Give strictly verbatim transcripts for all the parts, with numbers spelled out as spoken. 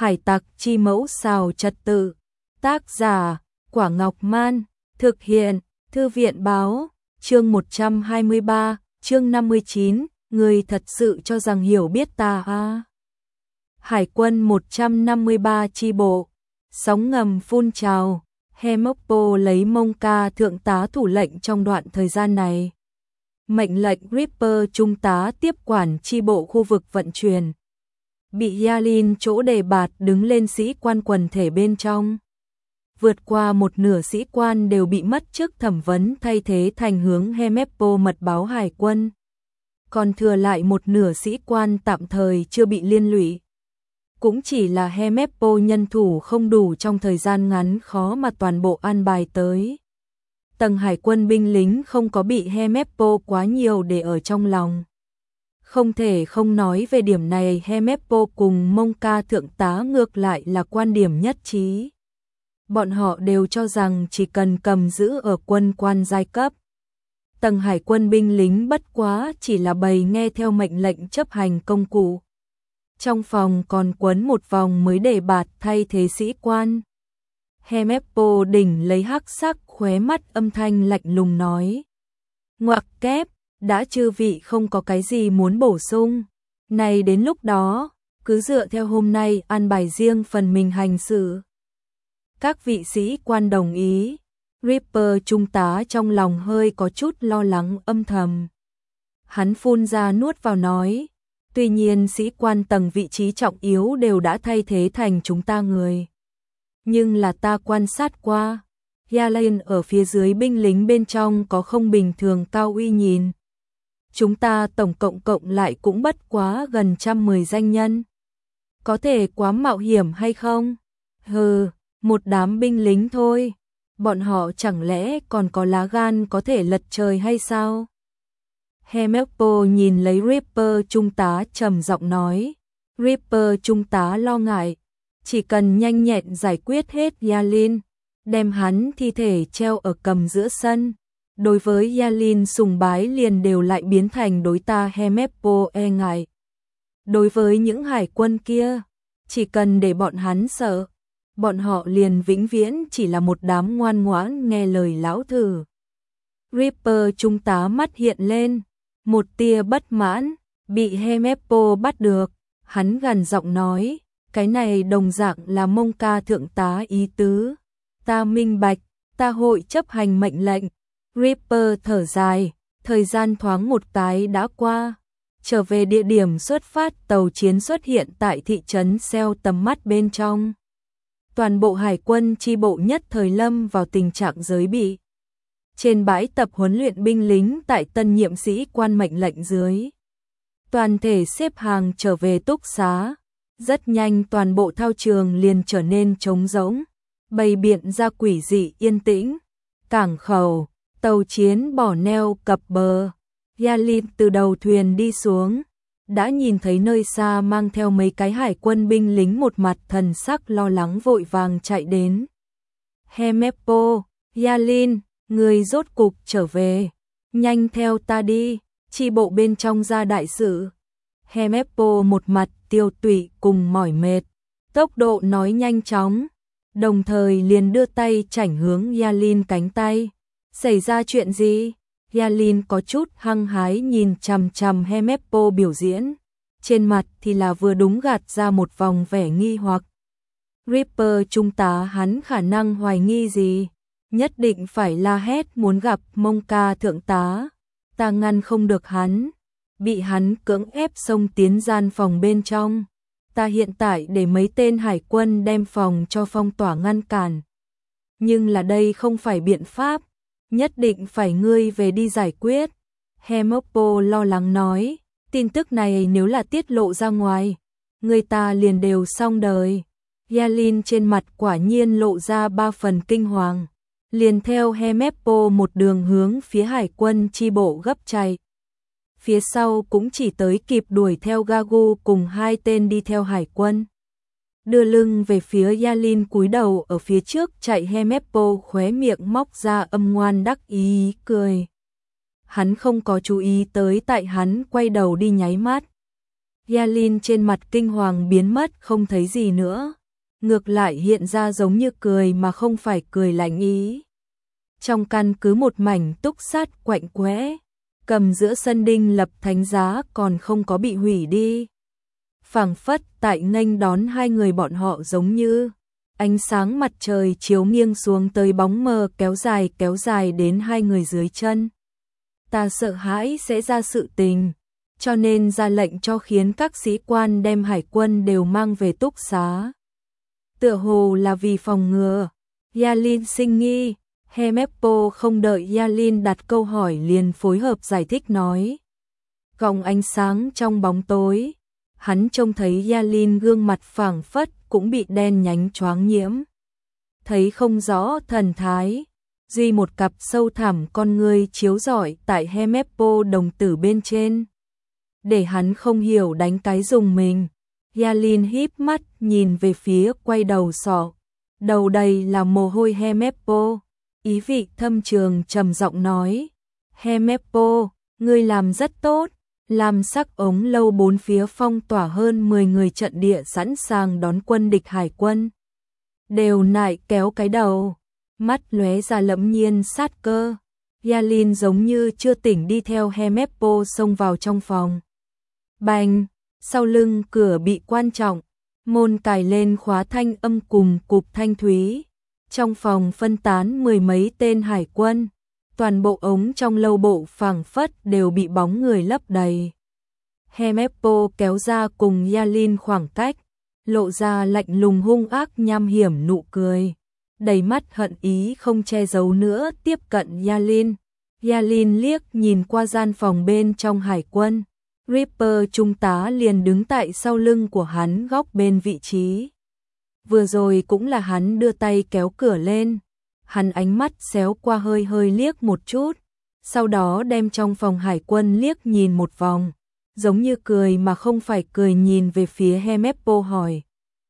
Hải tặc chi mẫu xào trật tự. Tác giả, Quả Ngọc Man. Thực hiện, Thư viện Báo. Chương một trăm hai mươi ba, chương năm mươi chín, người thật sự cho rằng hiểu biết ta à. Hải quân một trăm năm mươi ba chi bộ. Sóng ngầm phun trào. Hemokpo lấy Monka thượng tá thủ lệnh trong đoạn thời gian này. Mệnh lệnh Ripper trung tá tiếp quản chi bộ khu vực vận chuyển. Bị Yalin chỗ đề bạt đứng lên sĩ quan quần thể bên trong. Vượt qua một nửa sĩ quan đều bị mất chức thẩm vấn thay thế thành hướng Hemekpo mật báo hải quân. Còn thừa lại một nửa sĩ quan tạm thời chưa bị liên lụy. Cũng chỉ là Hemekpo nhân thủ không đủ trong thời gian ngắn khó mà toàn bộ an bài tới. Tầng hải quân binh lính không có bị Hemekpo quá nhiều để ở trong lòng. Không thể không nói về điểm này, Hemekpo cùng Monka thượng tá ngược lại là quan điểm nhất trí. Bọn họ đều cho rằng chỉ cần cầm giữ ở quân quan giai cấp. Tầng hải quân binh lính bất quá chỉ là bầy nghe theo mệnh lệnh chấp hành công cụ. Trong phòng còn quấn một vòng mới đề bạt thay thế sĩ quan. Hemekpo đỉnh lấy hắc sắc khóe mắt âm thanh lạnh lùng nói. Ngoặc kép, đã chư vị không có cái gì muốn bổ sung. Này đến lúc đó, cứ dựa theo hôm nay an bài riêng phần mình hành xử. Các vị sĩ quan đồng ý. Ripper trung tá trong lòng hơi có chút lo lắng âm thầm. Hắn phun ra nuốt vào nói. Tuy nhiên sĩ quan tầng vị trí trọng yếu đều đã thay thế thành chúng ta người. Nhưng là ta quan sát qua. Yalin ở phía dưới binh lính bên trong có không bình thường cao uy nhìn. Chúng ta tổng cộng cộng lại cũng bất quá gần trăm mười danh nhân. Có thể quá mạo hiểm hay không? Hừ, một đám binh lính thôi. Bọn họ chẳng lẽ còn có lá gan có thể lật trời hay sao? Hemekpo nhìn lấy Ripper trung tá trầm giọng nói. Ripper trung tá lo ngại. Chỉ cần nhanh nhẹn giải quyết hết Yalin, đem hắn thi thể treo ở cầm giữa sân. Đối với Yalin sùng bái liền đều lại biến thành đối ta Hemekpo e ngại. Đối với những hải quân kia, chỉ cần để bọn hắn sợ, bọn họ liền vĩnh viễn chỉ là một đám ngoan ngoãn nghe lời lão thử. Ripper trung tá mắt hiện lên, một tia bất mãn, bị Hemekpo bắt được, hắn gằn giọng nói, cái này đồng dạng là Monka thượng tá ý tứ. Ta minh bạch, ta hội chấp hành mệnh lệnh. Ripper thở dài, thời gian thoáng một cái đã qua. Trở về địa điểm xuất phát, tàu chiến xuất hiện tại thị trấn Seo tầm mắt bên trong. Toàn bộ hải quân chi bộ nhất thời lâm vào tình trạng giới bị. Trên bãi tập huấn luyện binh lính tại tân nhiệm sĩ quan mệnh lệnh dưới. Toàn thể xếp hàng trở về túc xá. Rất nhanh toàn bộ thao trường liền trở nên trống rỗng. Bày biện ra quỷ dị yên tĩnh. Cảng khẩu, tàu chiến bỏ neo cập bờ. Yalin từ đầu thuyền đi xuống. Đã nhìn thấy nơi xa mang theo mấy cái hải quân binh lính một mặt thần sắc lo lắng vội vàng chạy đến. Hemekpo, Yalin, người rốt cục trở về. Nhanh theo ta đi, chi bộ bên trong ra đại sự. Hemekpo một mặt tiêu tụy cùng mỏi mệt. Tốc độ nói nhanh chóng. Đồng thời liền đưa tay chảnh hướng Yalin cánh tay. Xảy ra chuyện gì? Yalin có chút hăng hái nhìn chằm chằm Hemekpo biểu diễn. Trên mặt thì là vừa đúng gạt ra một vòng vẻ nghi hoặc. Ripper trung tá hắn khả năng hoài nghi gì? Nhất định phải la hét muốn gặp Monka thượng tá. Ta ngăn không được hắn. Bị hắn cưỡng ép xông tiến gian phòng bên trong. Ta hiện tại để mấy tên hải quân đem phòng cho phong tỏa ngăn cản. Nhưng là đây không phải biện pháp. Nhất định phải ngươi về đi giải quyết. Hemekpo lo lắng nói. Tin tức này nếu là tiết lộ ra ngoài, người ta liền đều xong đời. Yalin trên mặt quả nhiên lộ ra ba phần kinh hoàng. Liền theo Hemekpo một đường hướng phía hải quân chi bộ gấp chạy. Phía sau cũng chỉ tới kịp đuổi theo Gagu cùng hai tên đi theo hải quân. Đưa lưng về phía Yalin cúi đầu ở phía trước chạy. Hemekpo khóe miệng móc ra âm ngoan đắc ý cười. Hắn không có chú ý tới tại hắn quay đầu đi nháy mắt. Yalin trên mặt kinh hoàng biến mất không thấy gì nữa, ngược lại hiện ra giống như cười mà không phải cười lạnh ý. Trong căn cứ một mảnh túc sát quạnh quẽ, cầm giữa sân đinh lập thánh giá còn không có bị hủy đi. Phảng phất tại nghênh đón hai người bọn họ giống như ánh sáng mặt trời chiếu nghiêng xuống tới bóng mờ kéo dài kéo dài đến hai người dưới chân. Ta sợ hãi sẽ ra sự tình, cho nên ra lệnh cho khiến các sĩ quan đem hải quân đều mang về túc xá. Tựa hồ là vì phòng ngừa. Yalin sinh nghi, Hemeppo không đợi Yalin đặt câu hỏi liền phối hợp giải thích nói. Gọng ánh sáng trong bóng tối, hắn trông thấy Yalin gương mặt phảng phất cũng bị đen nhánh choáng nhiễm. Thấy không rõ thần thái, duy một cặp sâu thẳm con ngươi chiếu rọi tại Hemeppo đồng tử bên trên. Để hắn không hiểu đánh cái dùng mình, Yalin híp mắt nhìn về phía quay đầu sọ, đầu đầy là mồ hôi Hemeppo, ý vị thâm trường trầm giọng nói: Hemeppo, ngươi làm rất tốt, làm sắc ống lâu bốn phía phong tỏa hơn mười người trận địa sẵn sàng đón quân địch hải quân. Đều nại kéo cái đầu, mắt lóe ra lẫm nhiên sát cơ. Yalin giống như chưa tỉnh đi theo Hemeppo xông vào trong phòng. Bành, sau lưng cửa bị quan trọng, môn cài lên khóa thanh âm cùng cục thanh thúy. Trong phòng phân tán mười mấy tên hải quân, toàn bộ ống trong lâu bộ phảng phất đều bị bóng người lấp đầy. Hemeppo kéo ra cùng Yalin khoảng cách, lộ ra lạnh lùng hung ác nham hiểm nụ cười, đầy mắt hận ý không che giấu nữa tiếp cận Yalin. Yalin liếc nhìn qua gian phòng bên trong hải quân, Ripper trung tá liền đứng tại sau lưng của hắn góc bên vị trí. Vừa rồi cũng là hắn đưa tay kéo cửa lên, hắn ánh mắt xéo qua hơi hơi liếc một chút, sau đó đem trong phòng hải quân liếc nhìn một vòng, giống như cười mà không phải cười nhìn về phía Hemeppo hỏi.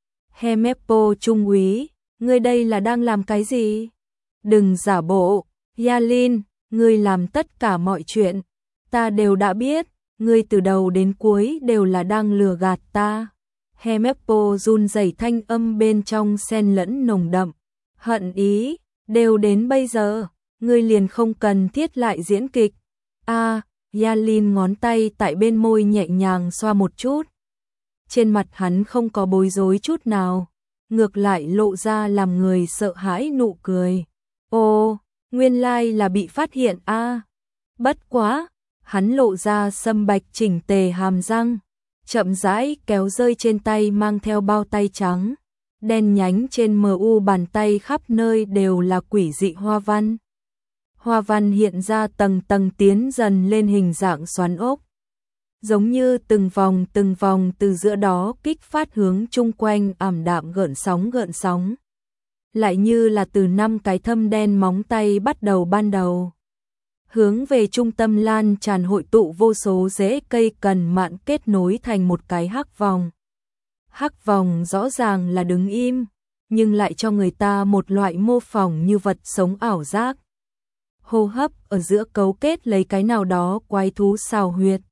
Hemeppo trung úy, ngươi đây là đang làm cái gì? Đừng giả bộ, Yalin, ngươi làm tất cả mọi chuyện, ta đều đã biết, ngươi từ đầu đến cuối đều là đang lừa gạt ta. Hemeppo run rẩy thanh âm bên trong xen lẫn nồng đậm hận ý, đều đến bây giờ, ngươi liền không cần thiết lại diễn kịch. A, à, Yalin ngón tay tại bên môi nhẹ nhàng xoa một chút. Trên mặt hắn không có bối rối chút nào, ngược lại lộ ra làm người sợ hãi nụ cười. Ồ, nguyên lai là bị phát hiện a. À. Bất quá, hắn lộ ra sâm bạch chỉnh tề hàm răng, chậm rãi kéo rơi trên tay mang theo bao tay trắng, đen nhánh trên mờ u bàn tay khắp nơi đều là quỷ dị hoa văn. Hoa văn hiện ra tầng tầng tiến dần lên hình dạng xoắn ốc, giống như từng vòng từng vòng từ giữa đó kích phát hướng chung quanh ảm đạm gợn sóng gợn sóng. Lại như là từ năm cái thâm đen móng tay bắt đầu ban đầu. Hướng về trung tâm lan tràn hội tụ vô số rễ cây cần mạn kết nối thành một cái hắc vòng. Hắc vòng rõ ràng là đứng im, nhưng lại cho người ta một loại mô phỏng như vật sống ảo giác. Hô hấp ở giữa cấu kết lấy cái nào đó quái thú xào huyệt.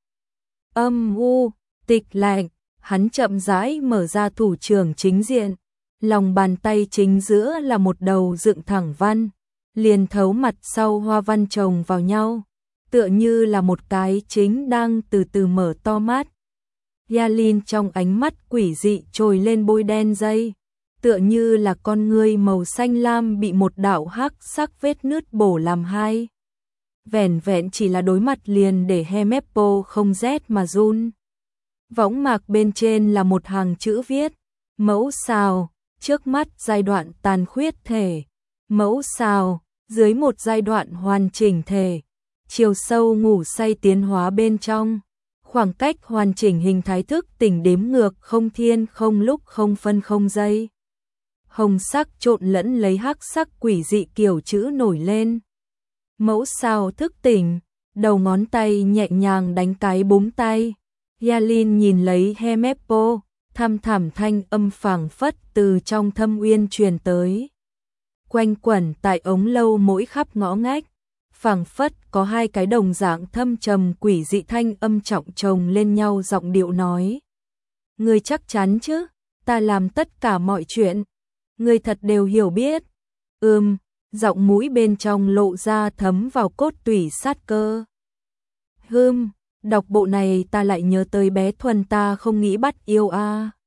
Âm u, tịch lạnh, hắn chậm rãi mở ra thủ trưởng chính diện, lòng bàn tay chính giữa là một đầu dựng thẳng văn, liền thấu mặt sau hoa văn chồng vào nhau, tựa như là một cái chính đang từ từ mở to mắt. Yalin trong ánh mắt quỷ dị trồi lên bôi đen dây, tựa như là con ngươi màu xanh lam bị một đạo hắc sắc vết nứt bổ làm hai. Vẻn vẹn chỉ là đối mặt liền để Hemeppo không rét mà run. Võng mạc bên trên là một hàng chữ viết, mẫu xào, trước mắt giai đoạn tàn khuyết thể, mẫu xào, dưới một giai đoạn hoàn chỉnh thể, chiều sâu ngủ say tiến hóa bên trong, khoảng cách hoàn chỉnh hình thái thức tỉnh đếm ngược không thiên không lúc không phân không giây. Hồng sắc trộn lẫn lấy hắc sắc quỷ dị kiểu chữ nổi lên. Mẫu sao thức tỉnh, đầu ngón tay nhẹ nhàng đánh cái búng tay. Yalin nhìn lấy Hemeppo, thăm thẳm thanh âm phảng phất từ trong thâm uyên truyền tới. Quanh quẩn tại ống lâu mỗi khắp ngõ ngách, phảng phất có hai cái đồng dạng thâm trầm quỷ dị thanh âm trọng chồng lên nhau giọng điệu nói. Ngươi chắc chắn chứ? Ta làm tất cả mọi chuyện. Ngươi thật đều hiểu biết. Ừm, giọng mũi bên trong lộ ra thấm vào cốt tủy sát cơ. Hừm, đọc bộ này ta lại nhớ tới bé Thuần ta không nghĩ bắt yêu a. À.